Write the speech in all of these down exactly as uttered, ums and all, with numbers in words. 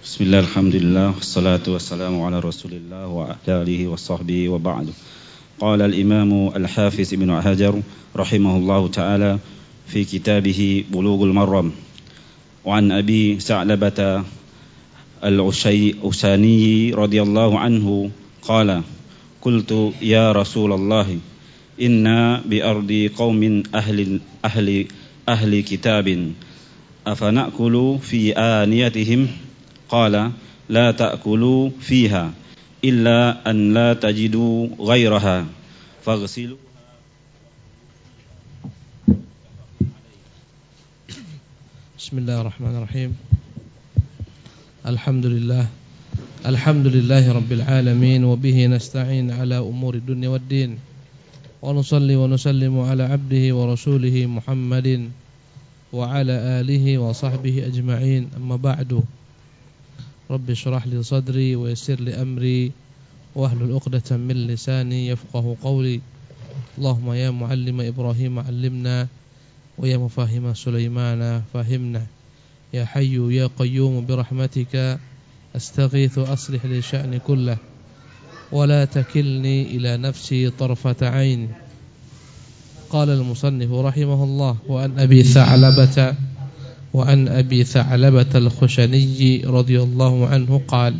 Bismillah, alhamdulillah, wassalatu wassalamu ala rasulillah wa alihi wa sahbihi wa ba'du. Qala al-imamu al-hafiz ibn Hajar rahimahullahu ta'ala fi kitabih Bulughul Maram wa an Abi Sa'labata al-Usani radhiyallahu anhu qala qultu ya Rasulullah inna bi ardi qaumin ahli ahli ahli kitabin afana'kulu fi aniyatihim qala la ta'kulu fiha illa an la tajidu ghairaha faghsilu. Bismillahirrahmanirrahim. Alhamdulillah Alhamdulillahi rabbil alamin wa bihi nasta'in ala umuri dunya waddin wa nusalli wa nusallimu ala abdihi wa rasulihi Muhammadin wa ala alihi wa sahbihi ajma'in, amma ba'du. Rabbi shrah li sadri wa yassir li amri wa ahlul 'uqdatam min lisani yafqahu qawli. Allahumma ya muallima Ibrahim 'allimna wa ya mufahhima Sulaimana fahimna. Ya hayyu ya qayyum bi rahmatika astaghithu aslih li sya'ni kullah wa la takilni ila nafsi tarfata 'ain. Qala al-musannif rahimahullah wa an Abi Tha'labata wa an Abi Tha'labata al-Khushani radhiyallahu anhu qala,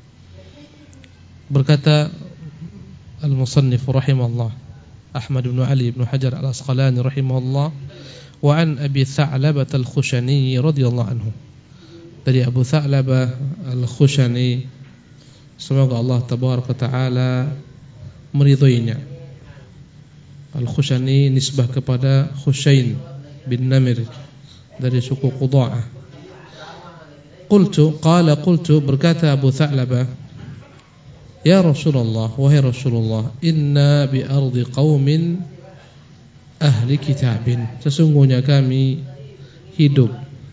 berkata al-musannif rahimahullah Ahmad bin Ali bin Hajar al-Asqalani rahimahullah, wa an Abi Tha'labata al-Khushani radhiyallahu anhu, dari Abu Tha'labah al-Khushani, semoga Allah tabaraka taala meridhoinya. Al-Khushani nisbah kepada Khushain bin Namir dari suku Qudha'ah. Qultu, qala qultu, berkata Abu Tha'labah, ya Rasulullah, wahai Rasulullah, inna bi ardi qaumin ahli kitabin, sesungguhnya kami hidup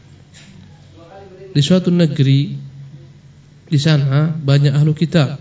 di suatu negeri, di sana banyak ahlu kitab.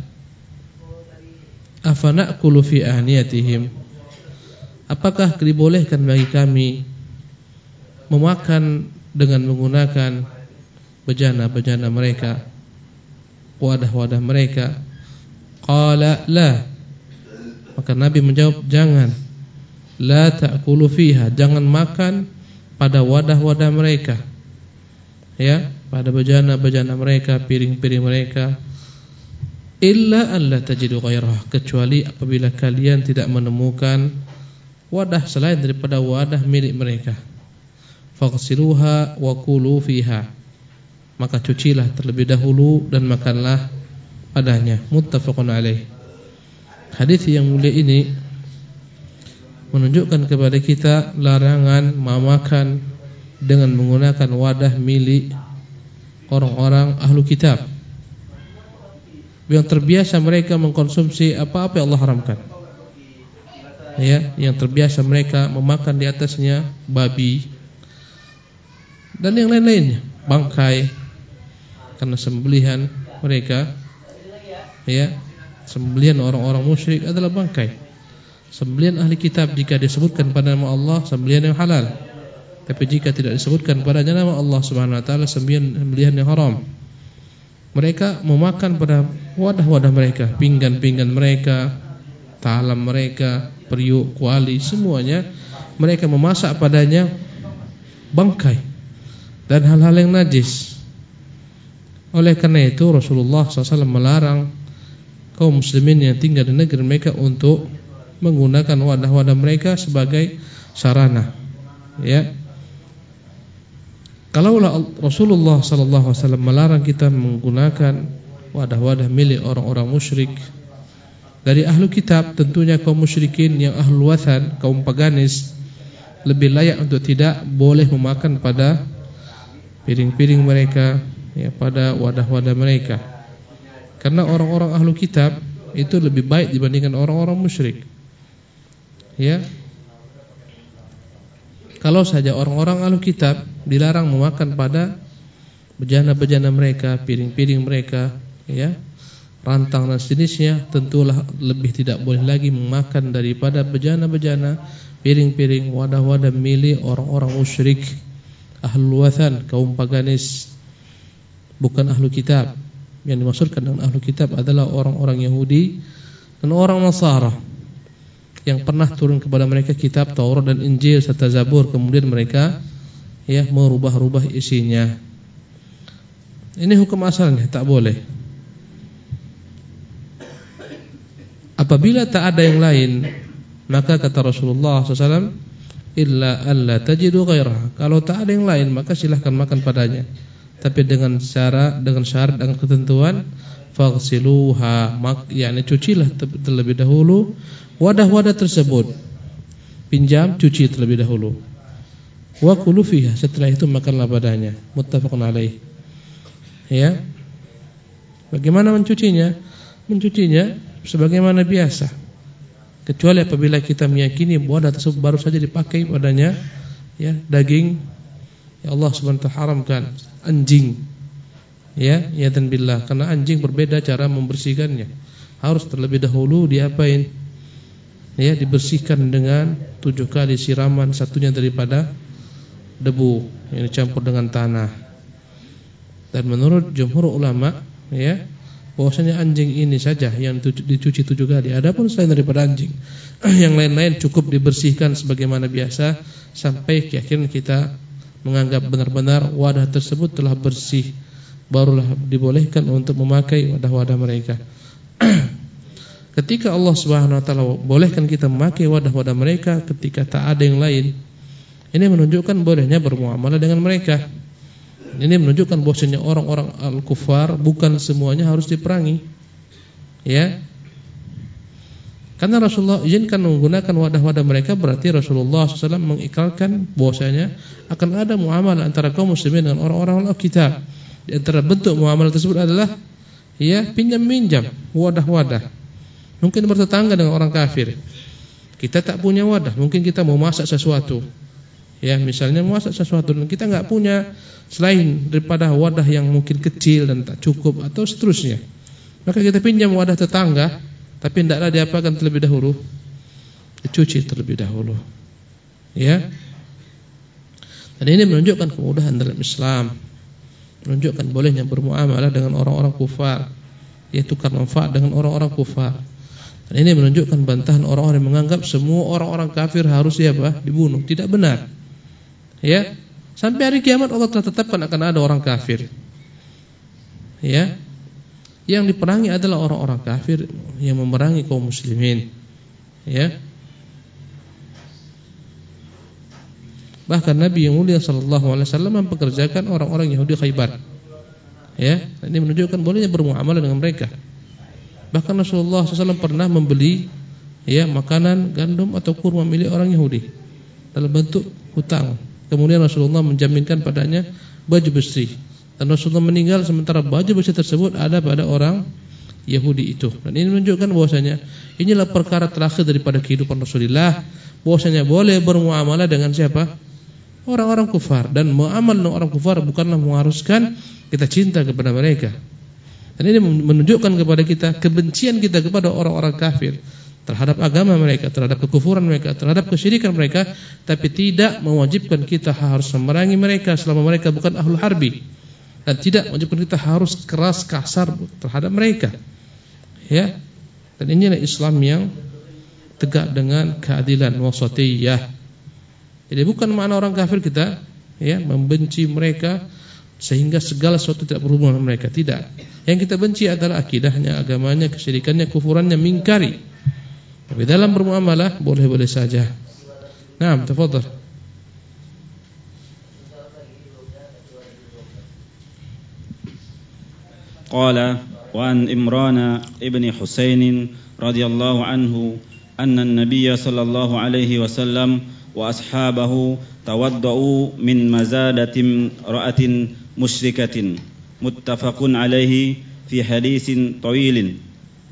Afana'kulu fi ahniyatihim, apakah dibolehkan bagi kami memakan dengan menggunakan bejana-bejana mereka, wadah-wadah mereka? Qala la, maka Nabi menjawab, jangan. La ta'kulu fiha, jangan makan pada wadah-wadah mereka, ya, pada bejana-bejana mereka, piring-piring mereka. Illa an la tajidu ghairah, kecuali apabila kalian tidak menemukan wadah selain daripada wadah milik mereka. Faghsiluha wa kulu fiha, maka cucilah terlebih dahulu dan makanlah padanya. Muttafaqun alaih. Hadis yang mulia ini menunjukkan kepada kita larangan memakan dengan menggunakan wadah milik orang-orang ahlu kitab yang terbiasa mereka mengkonsumsi apa-apa yang Allah haramkan, ya, yang terbiasa mereka memakan di atasnya babi dan yang lain-lainnya, bangkai, karena sembelihan mereka, ya, sembelihan orang-orang musyrik adalah bangkai. Sembelihan ahli kitab jika disebutkan pada nama Allah, sembelihan yang halal. Tapi jika tidak disebutkan padanya nama Allah Subhanahu wa taala, sembelihan yang haram. Mereka memakan pada wadah-wadah mereka, pinggan-pinggan mereka, talam mereka, periuk, kuali, semuanya mereka memasak padanya bangkai dan hal-hal yang najis. Oleh karena itu Rasulullah shallallahu alaihi wasallam melarang kaum muslimin yang tinggal di negeri mereka untuk menggunakan wadah-wadah mereka sebagai sarana, ya. Kalaulah Rasulullah sallallahu alaihi wasallam melarang kita menggunakan wadah-wadah milik orang-orang musyrik dari ahlu kitab, tentunya kaum musyrikin yang ahlul wathan, kaum paganis, lebih layak untuk tidak boleh memakan pada piring-piring mereka, ya, pada wadah-wadah mereka. Karena orang-orang ahlu kitab itu lebih baik dibandingkan orang-orang musyrik, ya. Kalau saja orang-orang ahlu kitab dilarang memakan pada bejana-bejana mereka, piring-piring mereka, ya, rantang dan sejenisnya, tentulah lebih tidak boleh lagi memakan daripada bejana-bejana, piring-piring, wadah-wadah milik orang-orang musyrik, ahlul wathan, kaum paganis, bukan ahlu kitab. Yang dimaksudkan dengan ahlu kitab adalah orang-orang Yahudi dan orang Nasara yang pernah turun kepada mereka kitab Taurat dan Injil serta Zabur, kemudian mereka ya merubah-rubah isinya. Ini hukum asalnya, tak boleh. Apabila tak ada yang lain, maka kata Rasulullah shallallahu alaihi wasallam, illa alla tajidu ghairaha. Kalau tak ada yang lain, maka silahkan makan padanya. Tapi dengan syarat, dengan syarat, dengan ketentuan, faghsiluha, yakni cucilah terlebih dahulu wadah-wadah tersebut. Pinjam, cuci terlebih dahulu. Wa kulu fiha, setelah itu makanlah padanya. Muttafaqun alaih. Ya. Bagaimana mencucinya? Mencucinya sebagaimana biasa. Kecuali apabila kita meyakini wadah tersebut baru saja dipakai padanya ya daging, ya Allah subhanahu wa ta'ala haramkan anjing. Ya, ya dan billah, karena anjing berbeda cara membersihkannya. Harus terlebih dahulu diapain? Ya, dibersihkan dengan tujuh kali siraman, satunya daripada debu yang dicampur dengan tanah. Dan menurut jumhur ulama, ya, bahwasanya anjing ini saja yang dicuci tujuh kali. Adapun selain daripada anjing, yang lain-lain cukup dibersihkan sebagaimana biasa sampai akhirnya kita menganggap benar-benar wadah tersebut telah bersih, barulah dibolehkan untuk memakai wadah-wadah mereka. Ketika Allah Subhanahu wa taala bolehkan kita memakai wadah-wadah mereka ketika tak ada yang lain, ini menunjukkan bolehnya bermuamalah dengan mereka. Ini menunjukkan bahwasanya orang-orang al-kufar bukan semuanya harus diperangi. Ya. Karena Rasulullah izinkan menggunakan wadah-wadah mereka, berarti Rasulullah shallallahu alaihi wasallam mengikrarkan bahwasanya akan ada muamalah antara kaum muslimin dengan orang-orang al-kitab. Di antara bentuk muamalah tersebut adalah ya pinjam-minjam wadah-wadah. Mungkin bertetangga dengan orang kafir. Kita tak punya wadah, mungkin kita mau masak sesuatu. Ya, misalnya mau masak sesuatu dan kita enggak punya selain daripada wadah yang mungkin kecil dan tak cukup atau seterusnya. Maka kita pinjam wadah tetangga, tapi hendaklah diapakan terlebih dahulu? Dicuci terlebih dahulu. Ya. Dan ini menunjukkan kemudahan dalam Islam. Menunjukkan bolehnya bermuamalah dengan orang-orang kufar, yaitu tukar manfaat dengan orang-orang kufar. Dan ini menunjukkan bantahan orang-orang yang menganggap semua orang-orang kafir harus apa? Dibunuh. Tidak benar. Ya. Sampai hari kiamat Allah telah tetapkan akan ada orang kafir. Ya. Yang diperangi adalah orang-orang kafir yang memerangi kaum muslimin. Ya. Bahkan Nabi yang mulia sallallahu alaihi wasallam mempekerjakan orang-orang Yahudi Khaybar. Ya, ini menunjukkan bolehnya bermuamalah dengan mereka. Bahkan Rasulullah shallallahu alaihi wasallam pernah membeli ya makanan gandum atau kurma milik orang Yahudi dalam bentuk hutang. Kemudian Rasulullah menjaminkan padanya baju besi. Dan Rasulullah meninggal sementara baju besi tersebut ada pada orang Yahudi itu. Dan ini menunjukkan bahwasanya inilah perkara terakhir daripada kehidupan Rasulullah, bahwasanya boleh bermuamalah dengan siapa? Orang-orang kufar. Dan muamalah dengan orang kufar bukanlah mengharuskan kita cinta kepada mereka. Dan ini menunjukkan kepada kita kebencian kita kepada orang-orang kafir, terhadap agama mereka, terhadap kekufuran mereka, terhadap kesyirikan mereka, tapi tidak mewajibkan kita harus memerangi mereka selama mereka bukan ahlul harbi, dan tidak mewajibkan kita harus keras kasar terhadap mereka. Ya. Dan inilah Islam yang tegak dengan keadilan wasatiyah. Jadi bukan makna orang kafir kita ya membenci mereka sehingga segala sesuatu tidak berhubungan dengan mereka, tidak. Yang kita benci adalah akidahnya, agamanya, kesyirikannya, kufurannya, mingkari. Tapi dalam bermuamalah boleh-boleh saja. Naam, tafadhal. Qala wa an Imran ibn Husain radhiyallahu anhu anna an-nabiy sallallahu alaihi wasallam wa ashabahu tawaddau min mazadatin ra'atin musyrikatin muttafaqun alaihi fi haditsin tawilin.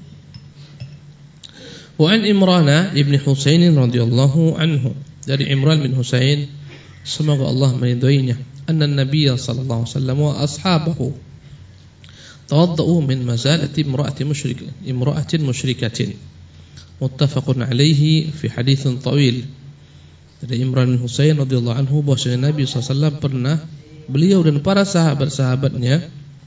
Wa an Imran ibn Husain radhiyallahu anhu, dari Imran bin Husain semoga Allah meridhoinya, anna an-nabiy sallallahu alaihi wasallam wa ashabahu tawaddau min mazalati imra'atin musyrikatin imra'atin musyrikatin muttafaqun alaihi fi haditsin tawil. Dari Imran bin Husain radhiyallahu anhu bahwasanya Nabi sallallahu alaihi wasallam pernah, beliau dan para sahabat-sahabatnya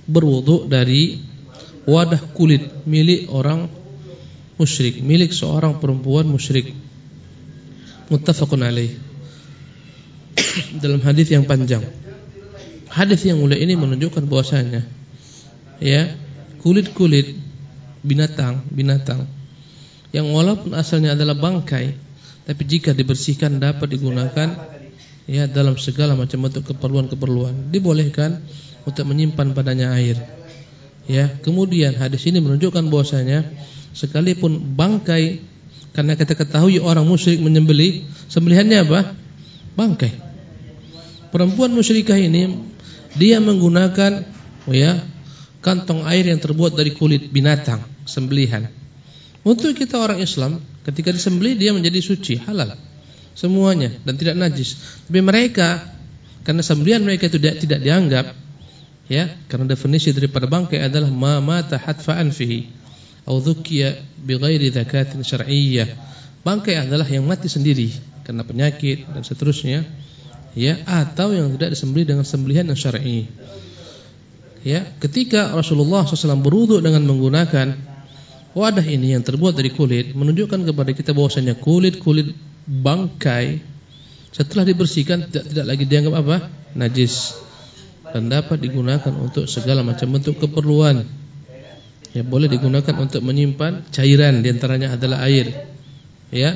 berwudu dari wadah kulit milik orang musyrik, milik seorang perempuan musyrik. Muttafaqun alaih. Dalam hadis yang panjang. Hadis yang mulia ini menunjukkan bahwasanya ya, kulit-kulit binatang-binatang yang walaupun asalnya adalah bangkai, tapi jika dibersihkan dapat digunakan ya dalam segala macam bentuk keperluan-keperluan. Dibolehkan untuk menyimpan padanya air. Ya, kemudian hadis ini menunjukkan bahwasanya sekalipun bangkai, karena kita ketahui orang musyrik menyembelih, sembelihannya apa? Bangkai. Perempuan musyrikah ini dia menggunakan ya kantong air yang terbuat dari kulit binatang sembelihan. Untuk kita orang Islam, ketika disembelih dia menjadi suci, halal semuanya dan tidak najis. Tapi mereka, karena sembelihan mereka itu tidak, tidak dianggap ya, karena definisi daripada bangkai adalah ma mata hatfa'an fihi au dzukiya bighairi zakatin syar'iyyah. Bangkai adalah yang mati sendiri karena penyakit dan seterusnya ya, atau yang tidak disembelih dengan sembelihan yang syar'i. Ya, ketika Rasulullah shallallahu alaihi wasallam berwudu dengan menggunakan wadah ini yang terbuat dari kulit, menunjukkan kepada kita bahwasanya kulit-kulit bangkai setelah dibersihkan tidak, tidak lagi dianggap apa? Najis, dan dapat digunakan untuk segala macam bentuk keperluan. Ya, boleh digunakan untuk menyimpan cairan, diantaranya adalah air. Ya.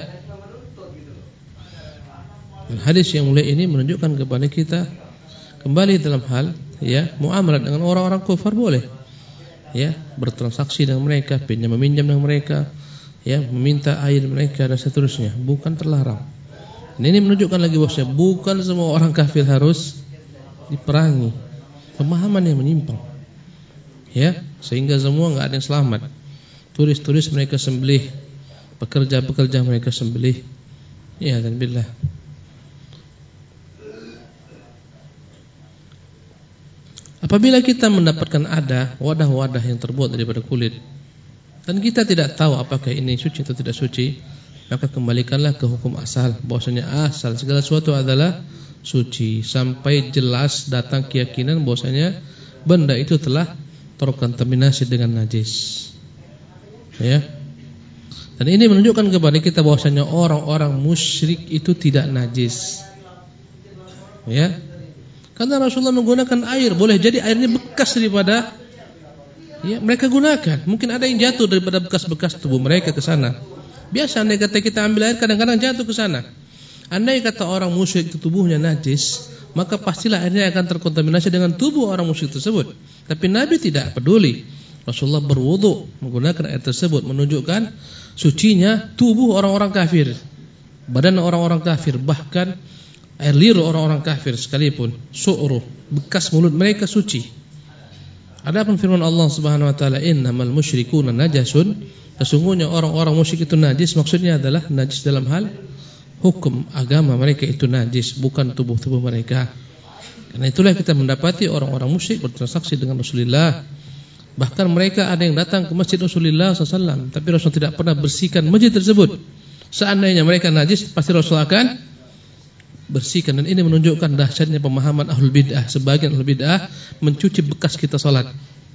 Dan hadis yang mulia ini menunjukkan kepada kita kembali dalam hal ya muamalah dengan orang-orang kufar boleh. Ya, bertransaksi dengan mereka, pinjam meminjam dengan mereka, ya, meminta air mereka dan seterusnya, bukan terlarang. Dan ini menunjukkan lagi bahwasanya bukan semua orang kafir harus diperangi. Pemahaman yang menyimpang. Ya, sehingga semua enggak ada yang selamat. Turis-turis mereka sembelih, pekerja-pekerja mereka sembelih. Ya, dan billah. Apabila kita mendapatkan ada wadah-wadah yang terbuat daripada kulit dan kita tidak tahu apakah ini suci atau tidak suci, maka kembalikanlah ke hukum asal, bahwasanya asal segala sesuatu adalah suci sampai jelas datang keyakinan bahwasanya benda itu telah terkontaminasi dengan najis. Ya. Dan ini menunjukkan kepada kita bahwasanya orang-orang musyrik itu tidak najis. Ya. Karena Rasulullah menggunakan air, boleh jadi airnya bekas daripada ya, mereka gunakan. Mungkin ada yang jatuh daripada bekas-bekas tubuh mereka ke sana. Biasa andai kata kita ambil air kadang-kadang jatuh ke sana. Andai kata orang musyrik itu tubuhnya najis, maka pastilah airnya akan terkontaminasi dengan tubuh orang musyrik tersebut. Tapi Nabi tidak peduli. Rasulullah berwudu menggunakan air tersebut, menunjukkan sucinya tubuh orang-orang kafir, badan orang-orang kafir, bahkan air liur orang-orang kafir sekalipun, su'ruh, bekas mulut mereka suci. Adapun firman Allah Subhanahu wa taala, innamal musyrikuuna najasun, sesungguhnya orang-orang musyrik itu najis, maksudnya adalah najis dalam hal hukum agama mereka itu najis, bukan tubuh-tubuh mereka. Karena itulah kita mendapati orang-orang musyrik bertransaksi dengan Rasulullah. Bahkan mereka ada yang datang ke masjid Rasulullah shallallahu alaihi wasallam, tapi Rasul tidak pernah bersihkan masjid tersebut. Seandainya mereka najis, pasti Rasul akan bersihkan. Dan ini menunjukkan dahsyatnya pemahaman ahlul bid'ah. Sebagian ahlul bid'ah mencuci bekas kita salat.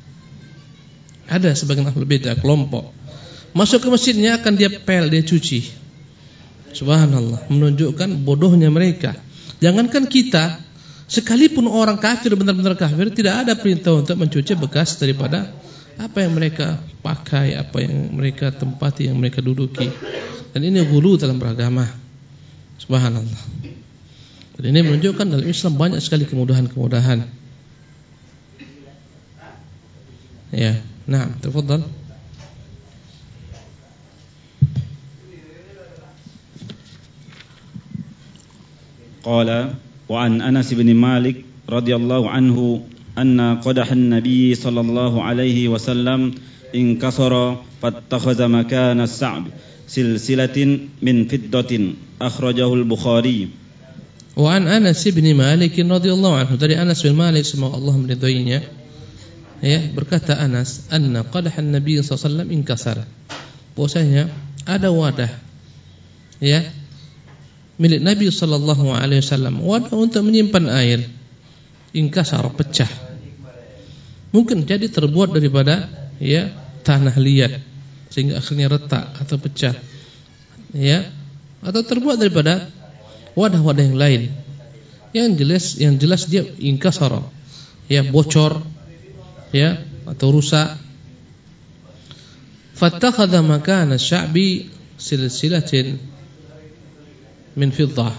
Ada sebagian ahlul bid'ah kelompok masuk ke masjidnya akan dia pel, dia cuci. Subhanallah, menunjukkan bodohnya mereka. Jangankan kita, sekalipun orang kafir, benar-benar kafir, tidak ada perintah untuk mencuci bekas daripada apa yang mereka pakai, apa yang mereka tempati, yang mereka duduki. Dan ini ghulu dalam beragama. Subhanallah. Dan ini menunjukkan dalam Islam banyak sekali kemudahan-kemudahan. Ya, nah, tafadhal. Qala wa an Anas bin Malik radhiyallahu anhu anna qadaha an-nabiy sallallahu alaihi wasallam inkasara fattakhadha makana as-sa'b silsilatin min fiddatin akhrajahu al-Bukhari. Wa an Anas bin Malik radhiyallahu anhu, dari Anas bin Malik semoga Allah meridhoinya, ya, berkata Anas, anna qadaha an-nabiy sallallahu alaihi wasallam inkasara, bahwasanya ada wadah ya milik Nabi sallallahu alaihi wasallam, wadah untuk menyimpan air, inkasara, pecah. Mungkin jadi terbuat daripada ya tanah liat sehingga akhirnya retak atau pecah. Ya, atau terbuat daripada wadah-wadah yang lain. Yang jelas yang jelas dia inkasara. Ya, bocor ya atau rusak. Fattakhadha makana sya'bi silsilatin min fiddah.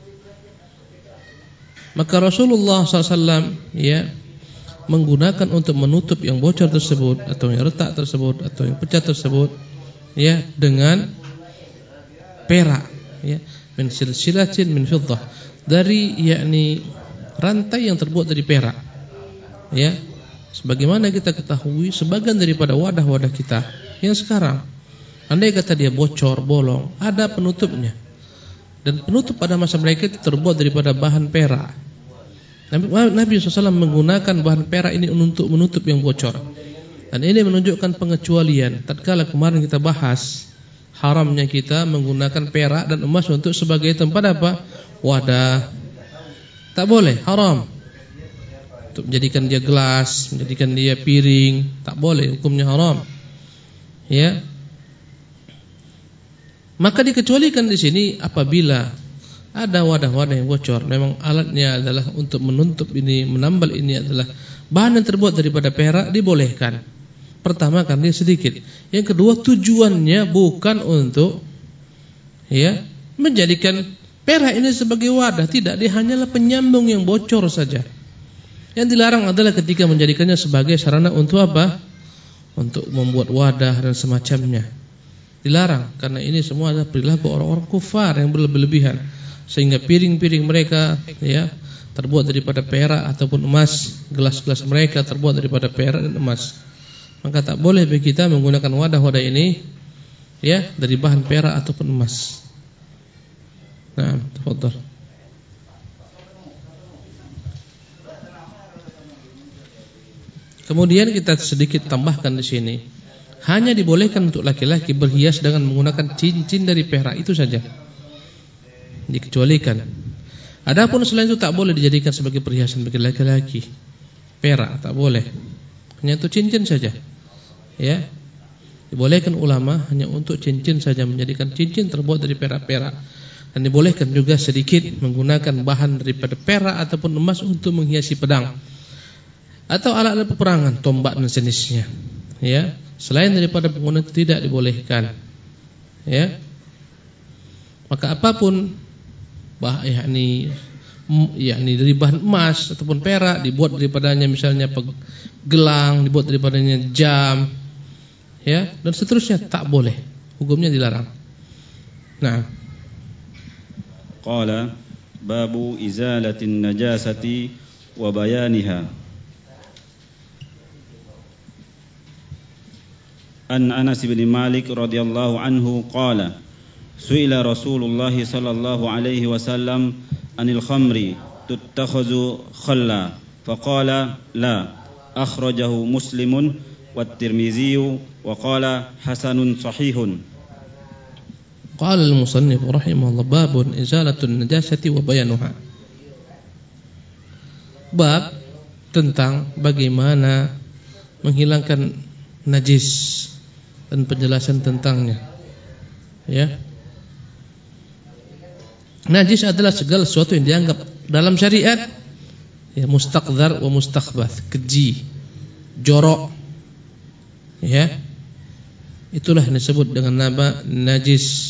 Maka Rasulullah sallallahu alaihi wasallam ya menggunakan untuk menutup yang bocor tersebut atau yang retak tersebut atau yang pecah tersebut ya dengan perak ya, min silsilatin min fiddah, dari yakni rantai yang terbuat dari perak ya. Sebagaimana kita ketahui sebagian daripada wadah-wadah kita yang sekarang, andai kata dia bocor, bolong, ada penutupnya. Dan penutup pada masa mereka itu terbuat daripada bahan perak. Nabi, Nabi shallallahu alaihi wasallam menggunakan bahan perak ini untuk menutup yang bocor. Dan ini menunjukkan pengecualian. Tatkala kemarin kita bahas haramnya kita menggunakan perak dan emas untuk sebagai tempat apa? Wadah. Tak boleh, haram. Untuk menjadikan dia gelas, menjadikan dia piring, tak boleh, hukumnya haram. Ya. Maka dikecualikan di sini apabila ada wadah-wadah yang bocor, memang alatnya adalah untuk menutup ini, menambal ini adalah bahan yang terbuat daripada perak, dibolehkan. Pertama karena dia sedikit. Yang kedua tujuannya bukan untuk ya menjadikan perak ini sebagai wadah, tidak, dia hanyalah penyambung yang bocor saja. Yang dilarang adalah ketika menjadikannya sebagai sarana untuk apa? Untuk membuat wadah dan semacamnya. Dilarang karena ini semua adalah perilaku orang-orang kufar yang berlebih-lebihan. Sehingga piring-piring mereka ya terbuat daripada perak ataupun emas, gelas-gelas mereka terbuat daripada perak dan emas. Maka tak boleh bagi kita menggunakan wadah-wadah ini ya dari bahan perak ataupun emas. Nah, tafadhal. Kemudian kita sedikit tambahkan di sini, hanya dibolehkan untuk laki-laki berhias dengan menggunakan cincin dari perak, itu saja. Dikecualikan. Adapun selain itu tak boleh dijadikan sebagai perhiasan bagi laki-laki. Perak tak boleh. Hanya untuk cincin saja. Ya. Dibolehkan ulama hanya untuk cincin saja, menjadikan cincin terbuat dari perak-perak. Dan dibolehkan juga sedikit menggunakan bahan daripada perak ataupun emas untuk menghiasi pedang atau alat-alat peperangan, tombak dan sejenisnya. Ya. Selain daripada penggunaan itu tidak dibolehkan. Ya. Maka apapun bah yakni yakni dari bahan emas ataupun perak, dibuat daripadanya misalnya gelang, dibuat daripadanya jam, ya, dan seterusnya, tak boleh. Hukumnya dilarang. Nah, qala babu izalatin najasati wa bayaniha. An Anas bin Malik radhiyallahu anhu qala su'ila Rasulullah sallallahu alaihi wasallam anil khamri tuttakhazu khalla faqala la, akhrajahu Muslimun wat Tirmizi wa qala hasanun sahihun. Qala al-musannif rahimahullah babun izalatun najasati wa bayanuha. Bab tentang bagaimana menghilangkan najis dan penjelasan tentangnya. Ya. Najis adalah segala sesuatu yang dianggap dalam syariat ya mustaqdzar wa mustakhbath, keji, jorok. Ya. Itulah yang disebut dengan nama najis.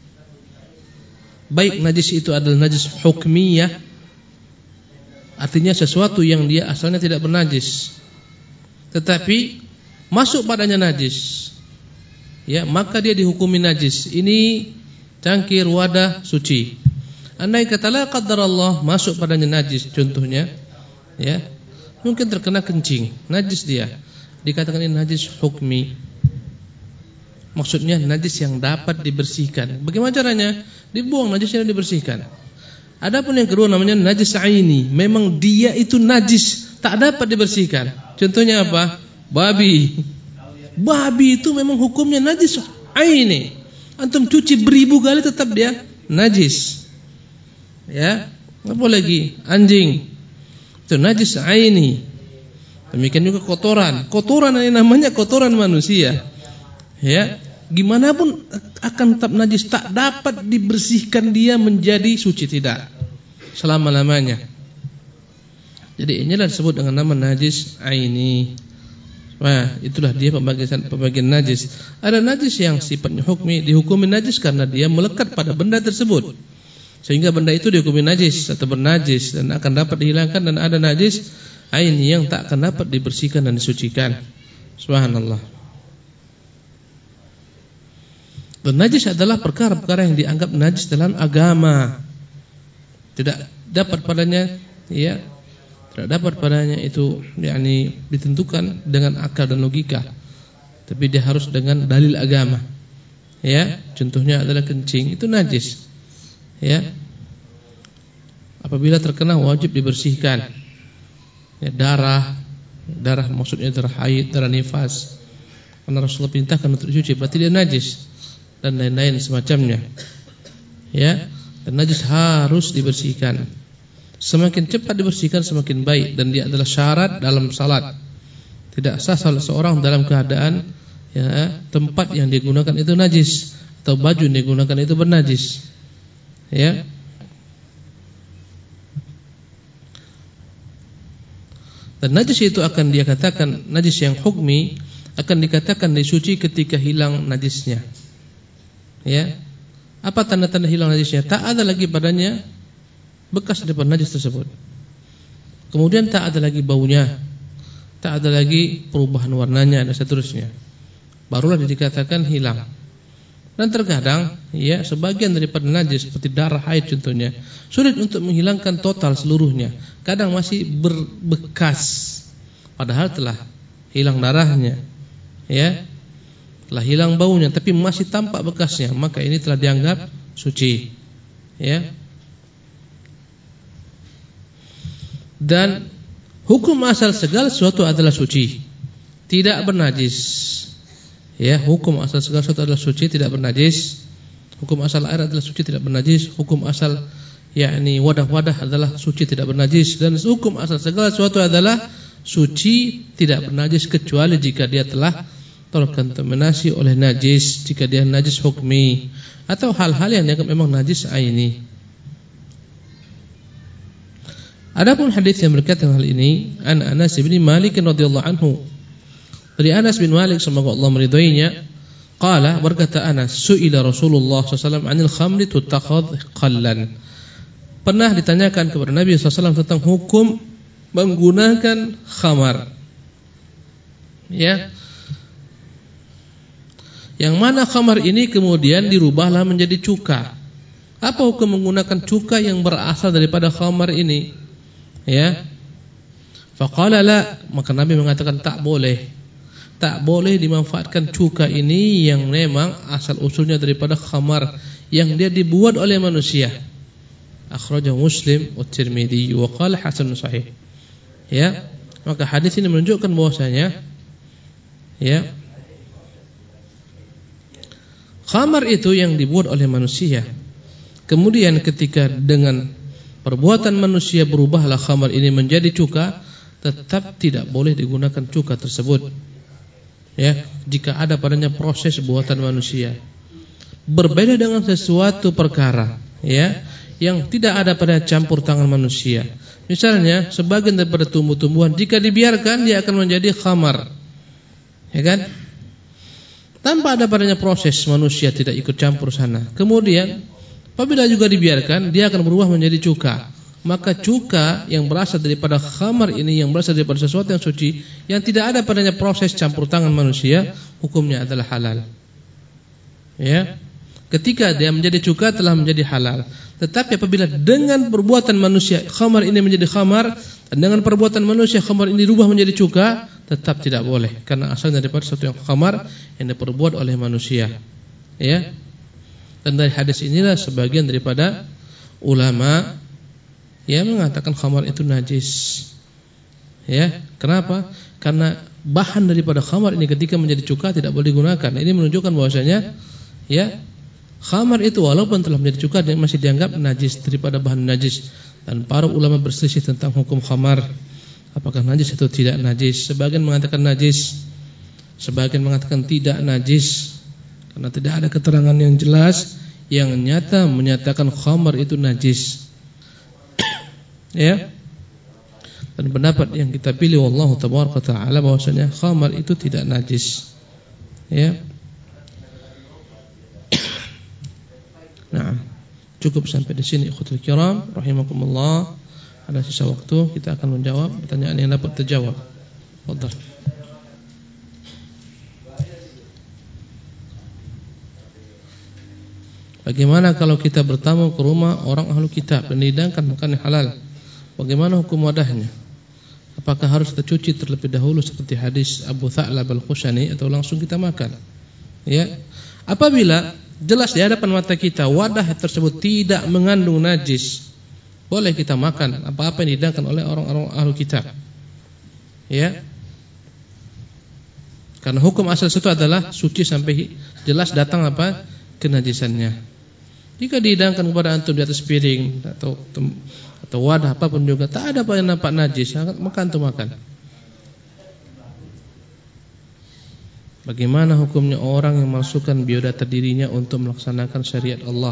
Baik najis itu adalah najis hukmiyah, artinya sesuatu yang dia asalnya tidak bernajis, tetapi masuk padanya najis, ya, maka dia dihukumi najis. Ini cangkir, wadah suci. Andai kata la qadarallah masuk padanya najis, contohnya, ya, mungkin terkena kencing, najis dia, dikatakan ini najis hukmi. Maksudnya najis yang dapat dibersihkan. Bagaimana caranya? Dibuang najisnya, dibersihkan. Adapun yang kedua namanya najis aini. Memang dia itu najis, tak dapat dibersihkan. Contohnya apa? Babi. Babi itu memang hukumnya najis aini. Antum cuci beribu kali tetap dia najis. Ya, apa lagi? Anjing. Itu najis aini. Demikian juga kotoran. Kotoran ini namanya kotoran manusia. Ya, gimana pun akan tetap najis, tak dapat dibersihkan dia menjadi suci, tidak selama-lamanya. Jadi inilah disebut dengan nama najis aini. Nah, itulah dia pembagian pembagian najis. Ada najis yang sifatnya hukmi, dihukumi najis karena dia melekat pada benda tersebut, sehingga benda itu dihukumi najis atau bernajis dan akan dapat dihilangkan. Dan ada najis aini yang tak akan dapat dibersihkan dan disucikan. Subhanallah. Dan najis adalah perkara-perkara yang dianggap najis dalam agama. Tidak dapat padanya, ya, tidak dapat padanya itu, yakni ditentukan dengan akal dan logika, tapi dia harus dengan dalil agama. Ya, contohnya adalah kencing, itu najis. Ya, apabila terkena wajib dibersihkan. Ya, darah, darah maksudnya darah haid, darah nifas, karena Rasulullah perintahkan untuk dicuci, berarti dia najis, dan lain-lain semacamnya. Ya, dan najis harus dibersihkan. Semakin cepat dibersihkan semakin baik, dan dia adalah syarat dalam salat. Tidak sah salat seorang dalam keadaan, ya, tempat yang digunakan itu najis atau baju yang digunakan itu bernajis. Ya. Dan najis itu akan dia katakan najis yang hukmi, akan dikatakan disuci ketika hilang najisnya. Ya. Apa tanda-tanda hilang najisnya? Tak ada lagi padanya bekas daripada najis tersebut. Kemudian tak ada lagi baunya, tak ada lagi perubahan warnanya dan seterusnya. Barulah dikatakan hilang. Dan terkadang, ya, sebagian daripada najis seperti darah haid contohnya, sulit untuk menghilangkan total seluruhnya. Kadang masih berbekas, padahal telah hilang darahnya, ya, telah hilang baunya, tapi masih tampak bekasnya, maka ini telah dianggap suci. Ya. Dan hukum asal segala sesuatu adalah suci, tidak bernajis. Ya, hukum asal segala sesuatu adalah suci, tidak bernajis. Hukum asal air adalah suci, tidak bernajis. Hukum asal, yakni wadah-wadah adalah suci, tidak bernajis. Dan hukum asal segala sesuatu adalah suci, tidak bernajis, kecuali jika dia telah terkontaminasi oleh najis, jika dia najis hukmi atau hal-hal yang dianggap memang najis aini. Adapun hadis yang berkaitan hal ini, an Anas bin Malik radhiyallahu anhu, dari Anas bin Malik semoga Allah meridhoinya, qala, berkata Anas, su'ila Rasulullah sallallahu alaihi wasallam 'anil khamri tutakhadh qallan. Pernah ditanyakan kepada Nabi sallallahu alaihi wasallam tentang hukum menggunakan khamar. Ya. Yang mana khamar ini kemudian dirubahlah menjadi cuka. Apa hukum menggunakan cuka yang berasal daripada khamar ini? Ya. Faqala la, maka Nabi mengatakan tak boleh. Tak boleh dimanfaatkan cuka ini yang memang asal usulnya daripada khamar yang dia dibuat oleh manusia. Akhrajahu Muslim wa Tirmidzi wa qala hasan sahih. Ya, maka hadis ini menunjukkan bahwasanya, ya, khamar itu yang dibuat oleh manusia. Kemudian ketika dengan perbuatan manusia berubahlah khamar ini menjadi cuka, tetap tidak boleh digunakan cuka tersebut. Ya, jika ada padanya proses buatan manusia. Berbeda dengan sesuatu perkara, ya, yang tidak ada pada campur tangan manusia. Misalnya sebagian daripada tumbuh-tumbuhan jika dibiarkan dia akan menjadi khamar. Ya kan? Tanpa ada padanya proses, manusia tidak ikut campur sana. Kemudian apabila juga dibiarkan, dia akan berubah menjadi cuka. Maka cuka yang berasal daripada khamar ini, yang berasal daripada sesuatu yang suci, yang tidak ada padanya proses campur tangan manusia, hukumnya adalah halal. Ya, ketika dia menjadi cuka telah menjadi halal. Tetapi apabila dengan perbuatan manusia khamar ini menjadi khamar, dan dengan perbuatan manusia khamar ini dirubah menjadi cuka, tetap tidak boleh, karena asalnya daripada sesuatu yang khamar yang diperbuat oleh manusia. Ya, dan dari hadis inilah sebagian daripada ulama ya mengatakan khamar itu najis. Ya, kenapa? Karena bahan daripada khamar ini ketika menjadi cuka tidak boleh digunakan. Ini menunjukkan bahwasanya, ya, khamar itu walaupun telah menjadi cuka masih dianggap najis daripada bahan najis. Dan para ulama berselisih tentang hukum khamar. apakah najis atau tidak najis. Sebagian mengatakan najis, sebagian mengatakan tidak najis, karena tidak ada keterangan yang jelas yang nyata menyatakan khamar itu najis. Ya. Dan pendapat yang kita pilih wallahu tabaraka taala bahwasanya khamar itu tidak najis. Ya. Nah, cukup sampai di sini ikhwatul kiram rahimakumullah. Ada sisa waktu, kita akan menjawab pertanyaan yang dapat terjawab. Fadhal. Bagaimana kalau kita bertamu ke rumah orang ahlu kitab dan dihidangkan makanan halal? Bagaimana hukum wadahnya? Apakah harus kita cuci terlebih dahulu seperti hadis Abu Tha'lab al-Khushani atau langsung kita makan? Ya. Apabila jelas di hadapan mata kita wadah tersebut tidak mengandung najis, boleh kita makan apa-apa yang dihidangkan oleh orang-orang ahlu kitab. Ya. Karena hukum asal itu adalah suci sampai jelas datang apa? Kenajisannya. Jika dihidangkan kepada antum di atas piring atau atau wadah apapun juga tak ada apa yang nampak najis, maka antum makan. Bagaimana hukumnya orang yang memasukkan biodata dirinya untuk melaksanakan syariat Allah?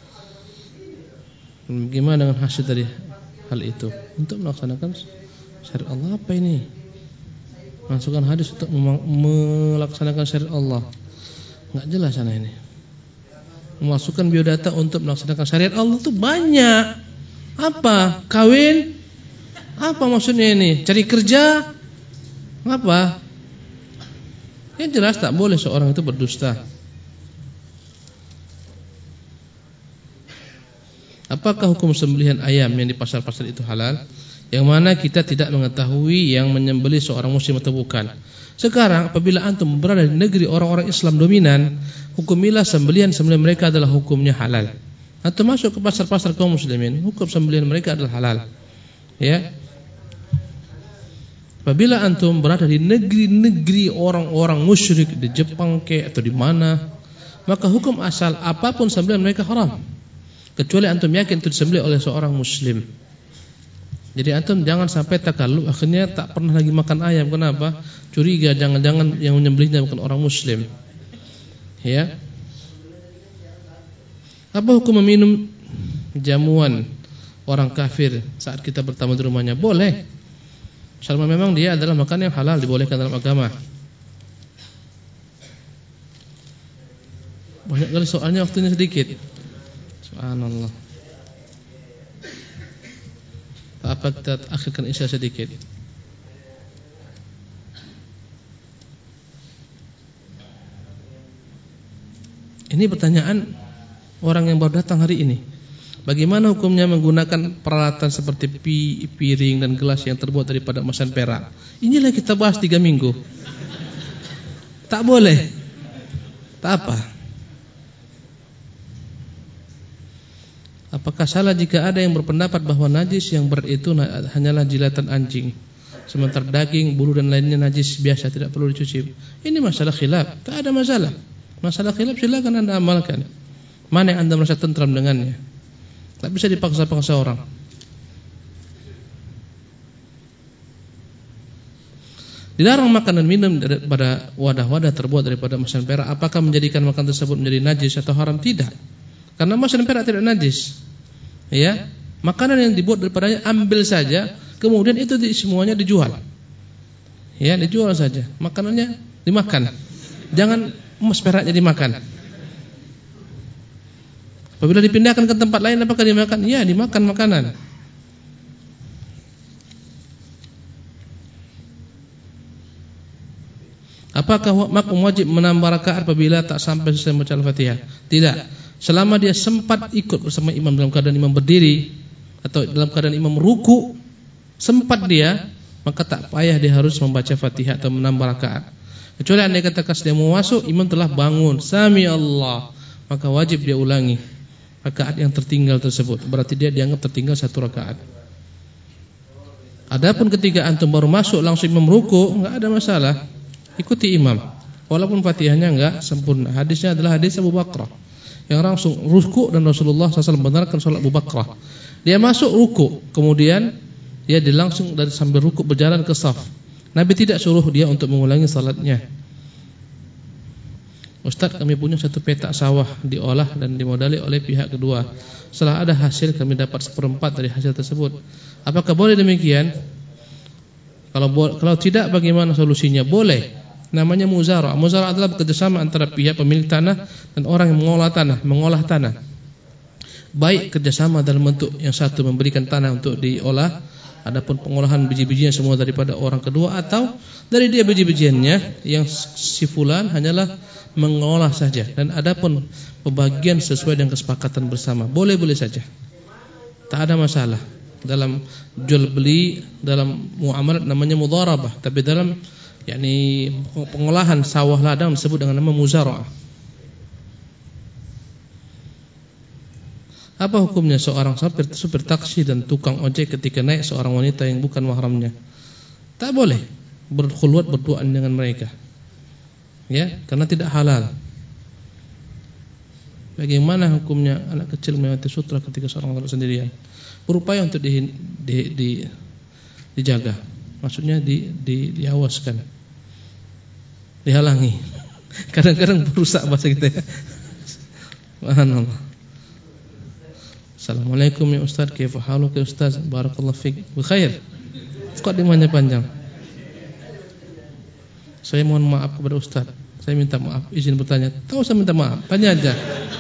Bagaimana dengan hasil dari hal itu? Untuk melaksanakan syariat Allah apa ini? Masukkan hadis untuk melaksanakan syariat Allah. Enggak jelas sana ini. Memasukkan biodata untuk melaksanakan syariat Allah itu banyak. Apa? Kawin? Apa maksudnya ini? Cari kerja? Apa? Yang jelas tak boleh seorang itu berdusta. Apakah hukum sembelihan ayam yang di pasar-pasar itu halal? Yang mana kita tidak mengetahui yang menyembelih seorang muslim atau bukan. Sekarang apabila antum berada di negeri orang-orang Islam dominan, hukumilah sembelihan-sembelihan mereka adalah hukumnya halal. Antum masuk ke pasar-pasar kaum muslimin, hukum sembelihan mereka adalah halal. Ya. Apabila antum berada di negeri-negeri orang-orang musyrik di Jepang ke atau di mana, maka hukum asal apapun sembelihan mereka haram. Kecuali antum yakin itu disembelih oleh seorang muslim. Jadi antum jangan sampai takalluf akhirnya tak pernah lagi makan ayam. Kenapa? Curiga jangan-jangan yang menyembelihnya bukan orang muslim. Ya. Apa hukum meminum jamuan orang kafir saat kita bertamu di rumahnya? Boleh. Selama memang dia adalah makanan yang halal, dibolehkan dalam agama. Banyak kali soalnya waktunya sedikit. Subhanallah. Apa kita akhirkan isya sedikit. Ini pertanyaan orang yang baru datang hari ini. Bagaimana hukumnya menggunakan peralatan seperti pi, piring dan gelas yang terbuat daripada emas dan perak? Inilah kita bahas tiga minggu. Tak boleh. Tak apa. Apakah salah jika ada yang berpendapat bahwa najis yang berat itu hanyalah jilatan anjing, sementara daging, bulu dan lainnya najis biasa, tidak perlu dicuci? Ini masalah khilaf, tak ada masalah. Masalah khilaf silakan anda amalkan. Mana yang anda merasa tentram dengannya? Tak bisa dipaksa-paksa orang. Dilarang makan dan minum pada wadah-wadah terbuat daripada emas dan perak. Apakah menjadikan makanan tersebut menjadi najis atau haram? Tidak. Karena emas dan perak tidak najis. Ya, makanan yang dibuat daripadanya ambil saja, kemudian itu di, semuanya dijual. Ya, dijual saja. Makanannya dimakan. Jangan emas peraknya dimakan. Apabila dipindahkan ke tempat lain apakah dimakan? Ya, dimakan makanan. Apakah makmum wajib menambah rakaat apabila tak sampai selesai membaca Al-Fatihah? Tidak. Selama dia sempat ikut bersama imam dalam keadaan imam berdiri atau dalam keadaan imam ruku, sempat dia, maka tak payah dia harus membaca Fatihah atau menambah rakaat. Kecuali andai kata dia mau masuk, imam telah bangun, sami Allah, maka wajib dia ulangi rakaat yang tertinggal tersebut. Berarti dia dianggap tertinggal satu rakaat. Adapun ketika antum baru masuk langsung imam ruku, enggak ada masalah. Ikuti imam. Walaupun Fatihahnya enggak sempurna. Hadisnya adalah hadis Abu Bakrah yang langsung ruku dan Rasulullah shallallahu alaihi wasallam membenarkan salat Abu Bakrah. Dia masuk ruku, kemudian Ya, dia langsung dari sambil rukuk berjalan ke saf. Nabi tidak suruh dia untuk mengulangi salatnya. Ustaz, kami punya satu petak sawah diolah dan dimodali oleh pihak kedua. Setelah ada hasil kami dapat seperempat dari hasil tersebut. Apakah boleh demikian? Kalau kalau tidak, bagaimana solusinya? Boleh. Namanya muzara'ah. Muzara'ah adalah bekerjasama antara pihak pemilik tanah dan orang yang mengolah tanah, mengolah tanah. Baik kerjasama dalam bentuk yang satu memberikan tanah untuk diolah, adapun pengolahan biji-bijian semua daripada orang kedua, atau dari dia biji-bijiannya yang si fulan hanyalah mengolah saja, dan adapun pembagian sesuai dengan kesepakatan bersama. Boleh-boleh saja, tak ada masalah. Dalam jual beli, dalam muamalat namanya mudharabah, tapi dalam yakni pengolahan sawah ladang disebut dengan nama muzara'ah. Apa hukumnya seorang supir, supir taksi dan tukang ojek ketika naik seorang wanita yang bukan mahramnya? Tak boleh berkhulwat, berduaan dengan mereka, ya, karena tidak halal. Bagaimana hukumnya anak kecil melewati sutra ketika seorang orang sendirian? Berupaya untuk di, di, di, dijaga, maksudnya di, di, diawaskan, dihalangi. Kadang-kadang berusak bahasa kita, ya. Subhanallah. Assalamualaikum ya Ustaz, kaifa haluka ya Ustaz? Barakallahu fik. Bikhair. Kok dimanya panjang? Saya mohon maaf kepada Ustaz. Saya minta maaf, izin bertanya. Tahu saya minta maaf, tanya aja.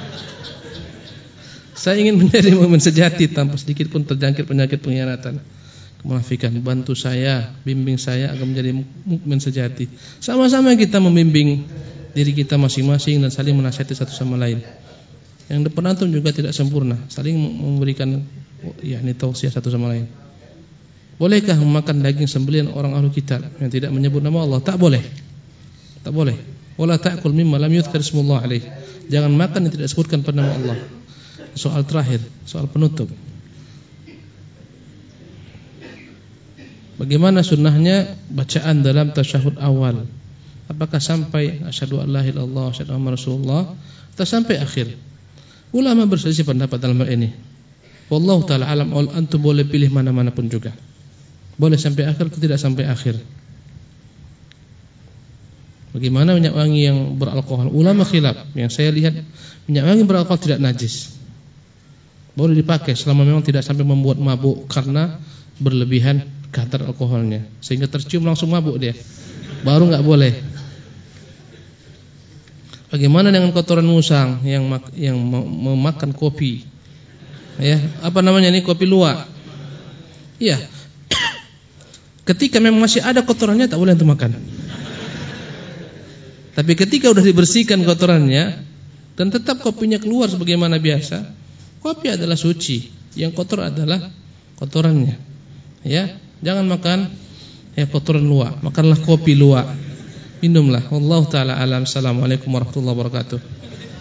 Saya ingin menjadi mukmin sejati tanpa sedikit pun terjangkit penyakit pengkhianatan, kemunafikan. Bantu saya, bimbing saya agar menjadi mukmin sejati. Sama-sama kita membimbing diri kita masing-masing dan saling menasihati satu sama lain. Yang depan antum juga tidak sempurna, saling memberikan yakni tausiah satu sama lain. Bolehkah memakan daging sembelihan orang ahlu kitab yang tidak menyebut nama Allah? Tak boleh. Tak boleh. Wala ta'kul mimma lam yuzkar ismullah alaih. Jangan makan yang tidak disebutkan pada nama Allah. Soal terakhir, soal penutup. Bagaimana sunnahnya bacaan dalam tasyahud awal? Apakah sampai asyhadu an la ilaha illallah wa asyhadu anna rasulullah atau sampai akhir? Ulama berselisih pendapat dalam hal ini. Wallahu taala alam, antum boleh pilih mana-mana pun juga. Boleh sampai akhir atau tidak sampai akhir. Bagaimana minyak wangi yang beralkohol? Ulama khilaf. Yang saya lihat minyak wangi beralkohol tidak najis, boleh dipakai selama memang tidak sampai membuat mabuk karena berlebihan kadar alkoholnya sehingga tercium langsung mabuk dia, baru enggak boleh. Bagaimana dengan kotoran musang yang mak, yang memakan kopi? Ya, apa namanya ini, kopi luwak. Iya. Ketika memang masih ada kotorannya tak boleh untuk makan. Tapi ketika sudah dibersihkan kotorannya dan tetap kopinya keluar sebagaimana biasa, kopi adalah suci, yang kotor adalah kotorannya. Ya, jangan makan ya kotoran luwak, makanlah kopi luwak. Minumlah. Wallahu taala alam. Assalamualaikum warahmatullahi wabarakatuh.